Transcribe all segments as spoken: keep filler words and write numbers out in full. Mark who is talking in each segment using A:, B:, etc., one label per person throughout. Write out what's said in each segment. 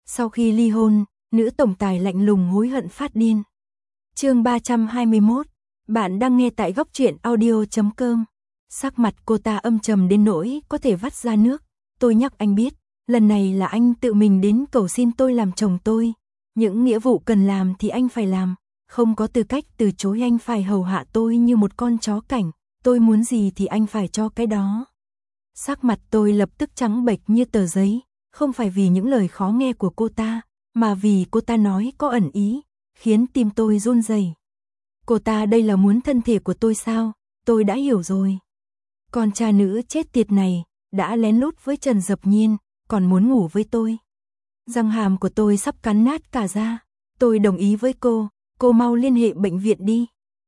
A: Sau khi ly hôn, nữ tổng tài lạnh lùng hối hận phát điên. Chương ba trăm hai mươi mốt, bạn đang nghe tại góc truyện audio chấm com. Sắc mặt cô ta âm trầm đến nỗi có thể vắt ra nước. Tôi nhắc anh biết, lần này là anh tự mình đến cầu xin tôi làm chồng tôi. Những nghĩa vụ cần làm thì anh phải làm, không có tư cách từ chối. Anh phải hầu hạ tôi như một con chó cảnh, tôi muốn gì thì anh phải cho cái đó. Sắc mặt tôi lập tức trắng bệch như tờ giấy, không phải vì những lời khó nghe của cô ta, mà vì cô ta nói có ẩn ý, khiến tim tôi run rẩy. Cô ta đây là muốn thân thể của tôi sao? Tôi đã hiểu rồi. Con cha nữ chết tiệt này đã lén lút với Trần Dập Nhiên, còn muốn ngủ với tôi. Răng hàm của tôi sắp cắn nát cả ra. Tôi đồng ý với cô, cô mau liên hệ bệnh viện đi.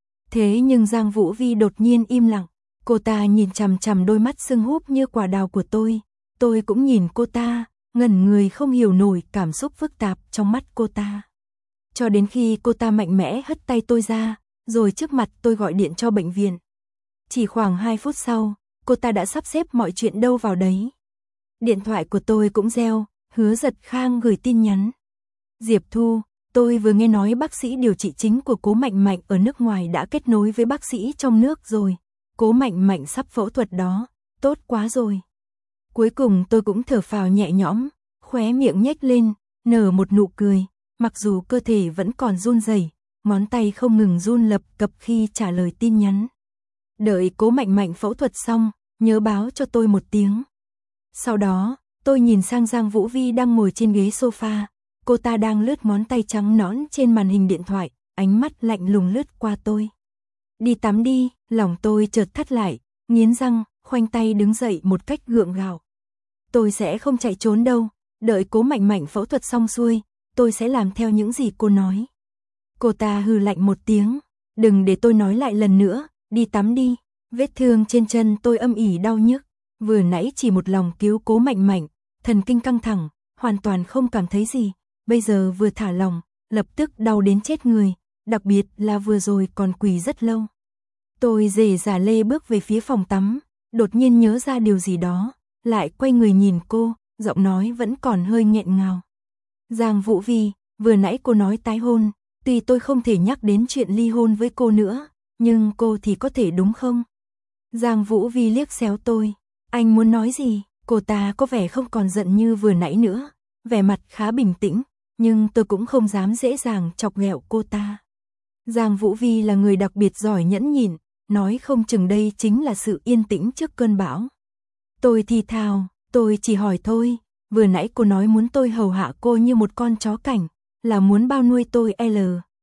A: Thế nhưng Giang Vũ Vi đột nhiên im lặng. Cô ta nhìn chằm chằm đôi mắt sưng húp như quả đào của tôi. Tôi cũng nhìn cô ta, ngẩn người không hiểu nổi cảm xúc phức tạp trong mắt cô ta. Cho đến khi cô ta mạnh mẽ hất tay tôi ra, rồi trước mặt tôi gọi điện cho bệnh viện. Chỉ khoảng hai phút sau, cô ta đã sắp xếp mọi chuyện đâu vào đấy. Điện thoại của tôi cũng reo, Hứa Giật Khang gửi tin nhắn. Diệp Thu, tôi vừa nghe nói bác sĩ điều trị chính của Cố Mạnh Mạnh ở nước ngoài đã kết nối với bác sĩ trong nước rồi. Cố Mạnh Mạnh sắp phẫu thuật đó, tốt quá rồi. Cuối cùng tôi cũng thở phào nhẹ nhõm, khóe miệng nhếch lên, nở một nụ cười, mặc dù cơ thể vẫn còn run rẩy, ngón tay không ngừng run lập cập khi trả lời tin nhắn. Đợi Cố Mạnh Mạnh phẫu thuật xong, nhớ báo cho tôi một tiếng. Sau đó, tôi nhìn sang Giang Vũ Vi đang ngồi trên ghế sofa, cô ta đang lướt ngón tay trắng nõn trên màn hình điện thoại, ánh mắt lạnh lùng lướt qua tôi. Đi tắm đi, lòng tôi chợt thắt lại, nghiến răng, khoanh tay đứng dậy một cách gượng gạo. Tôi sẽ không chạy trốn đâu, đợi Cố Mạnh Mạnh phẫu thuật xong xuôi, tôi sẽ làm theo những gì cô nói. Cô ta hừ lạnh một tiếng, đừng để tôi nói lại lần nữa, đi tắm đi. Vết thương trên chân tôi âm ỉ đau nhức, vừa nãy chỉ một lòng cứu Cố Mạnh Mạnh, thần kinh căng thẳng, hoàn toàn không cảm thấy gì, bây giờ vừa thả lòng, lập tức đau đến chết người, đặc biệt là vừa rồi còn quỳ rất lâu. Tôi rề rà lê bước về phía phòng tắm, đột nhiên nhớ ra điều gì đó, lại quay người nhìn cô, giọng nói vẫn còn hơi nghẹn ngào. Giang Vũ Vi, vừa nãy cô nói tái hôn, tuy tôi không thể nhắc đến chuyện ly hôn với cô nữa, nhưng cô thì có thể đúng không? Giang Vũ Vi liếc xéo tôi, anh muốn nói gì? Cô ta có vẻ không còn giận như vừa nãy nữa, vẻ mặt khá bình tĩnh, nhưng tôi cũng không dám dễ dàng chọc ghẹo cô ta. Giang Vũ Vi là người đặc biệt giỏi nhẫn nhịn, nói không chừng đây chính là sự yên tĩnh trước cơn bão. Tôi thì thào, tôi chỉ hỏi thôi, vừa nãy cô nói muốn tôi hầu hạ cô như một con chó cảnh, là muốn bao nuôi tôi L,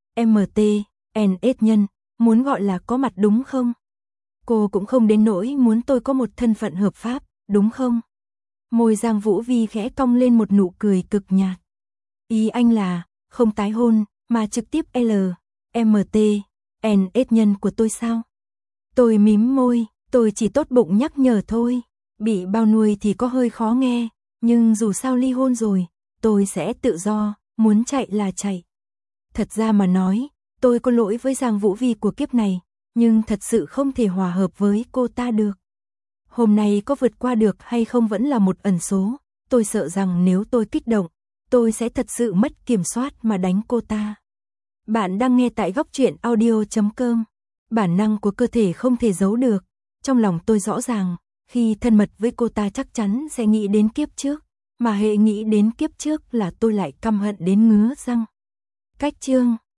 A: M T, N S nhân, muốn gọi là có mặt đúng không? Cô cũng không đến nỗi muốn tôi có một thân phận hợp pháp, đúng không? Môi Giang Vũ Vi khẽ cong lên một nụ cười cực nhạt. Ý anh là, không tái hôn, mà trực tiếp L, M T, N S nhân của tôi sao? Tôi mím môi, tôi chỉ tốt bụng nhắc nhở thôi, bị bao nuôi thì có hơi khó nghe, nhưng dù sao ly hôn rồi, tôi sẽ tự do, muốn chạy là chạy. Thật ra mà nói, tôi có lỗi với Giang Vũ Vi của kiếp này, nhưng thật sự không thể hòa hợp với cô ta được. Hôm nay có vượt qua được hay không vẫn là một ẩn số, tôi sợ rằng nếu tôi kích động, tôi sẽ thật sự mất kiểm soát mà đánh cô ta. Bạn đang nghe tại góc truyện audio chấm com. Bản năng của cơ thể không thể giấu được, trong lòng tôi rõ ràng, khi thân mật với cô ta chắc chắn sẽ nghĩ đến kiếp trước, mà hệ nghĩ đến kiếp trước là tôi lại căm hận đến ngứa răng. Cách chương